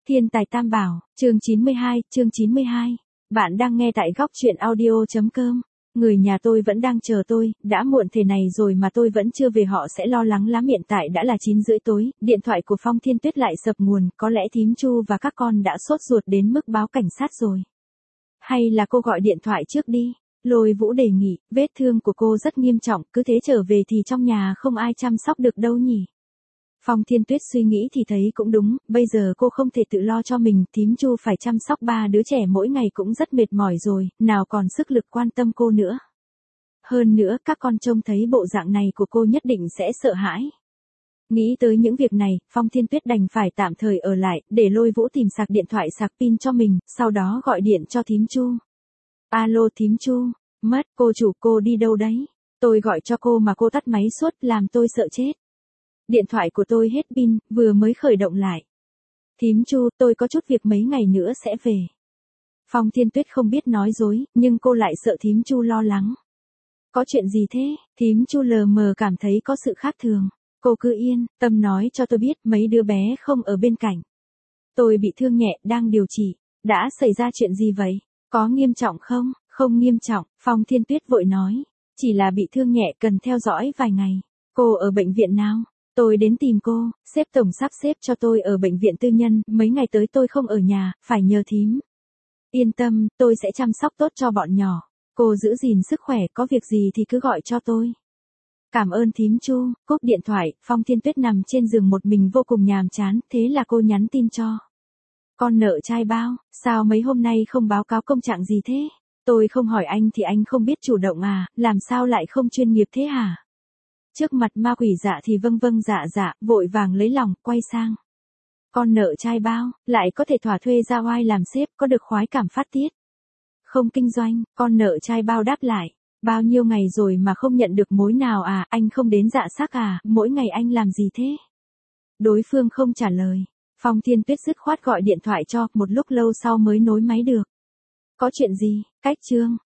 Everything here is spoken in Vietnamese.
Thiên tài tam bảo, chương 92. Bạn đang nghe tại góc truyện audio.com. Người nhà tôi vẫn đang chờ tôi, đã muộn thế này rồi mà tôi vẫn chưa về, họ sẽ lo lắng lắm. Hiện tại đã là 9:30 tối, điện thoại của Phong Thiên Tuyết lại sập nguồn, có lẽ thím Chu và các con đã sốt ruột đến mức báo cảnh sát rồi. Hay là cô gọi điện thoại trước đi? Lôi Vũ đề nghị, vết thương của cô rất nghiêm trọng, cứ thế trở về thì trong nhà không ai chăm sóc được đâu nhỉ. Phong Thiên Tuyết suy nghĩ thì thấy cũng đúng, bây giờ cô không thể tự lo cho mình, thím Chu phải chăm sóc 3 đứa trẻ mỗi ngày cũng rất mệt mỏi rồi, nào còn sức lực quan tâm cô nữa. Hơn nữa các con trông thấy bộ dạng này của cô nhất định sẽ sợ hãi. Nghĩ tới những việc này, Phong Thiên Tuyết đành phải tạm thời ở lại, để Lôi Vũ tìm sạc điện thoại sạc pin cho mình, sau đó gọi điện cho thím Chu. Alo thím Chu, mất, cô chủ, cô đi đâu đấy? Tôi gọi cho cô mà cô tắt máy suốt, làm tôi sợ chết. Điện thoại của tôi hết pin, vừa mới khởi động lại. Thím Chu, tôi có chút việc mấy ngày nữa sẽ về. Phong Thiên Tuyết không biết nói dối, nhưng cô lại sợ thím Chu lo lắng. Có chuyện gì thế? Thím Chu lờ mờ cảm thấy có sự khác thường. Cô cứ yên tâm nói cho tôi biết, mấy đứa bé không ở bên cạnh. Tôi bị thương nhẹ, đang điều trị. Đã xảy ra chuyện gì vậy? Có nghiêm trọng không? Không nghiêm trọng, Phong Thiên Tuyết vội nói. Chỉ là bị thương nhẹ, cần theo dõi vài ngày. Cô ở bệnh viện nào? Tôi đến tìm cô, sếp tổng sắp xếp cho tôi ở bệnh viện tư nhân, mấy ngày tới tôi không ở nhà, phải nhờ thím. Yên tâm, tôi sẽ chăm sóc tốt cho bọn nhỏ. Cô giữ gìn sức khỏe, có việc gì thì cứ gọi cho tôi. Cảm ơn thím Chu. Cúp điện thoại, Phong Thiên Tuyết nằm trên giường một mình vô cùng nhàm chán, thế là cô nhắn tin cho. Con nợ trai bao, sao mấy hôm nay không báo cáo công trạng gì thế? Tôi không hỏi anh thì anh không biết chủ động à, làm sao lại không chuyên nghiệp thế hả? Trước mặt ma quỷ dạ thì vâng dạ, vội vàng lấy lòng, quay sang. Con nợ trai bao, lại có thể thỏa thuê ra oai làm sếp, có được khoái cảm phát tiết. Không kinh doanh, con nợ trai bao đáp lại. Bao nhiêu ngày rồi mà không nhận được mối nào à, anh không đến dạ sắc à, mỗi ngày anh làm gì thế? Đối phương không trả lời. Phong Thiên Tuyết dứt khoát gọi điện thoại cho, một lúc lâu sau mới nối máy được. Có chuyện gì? Cách chương.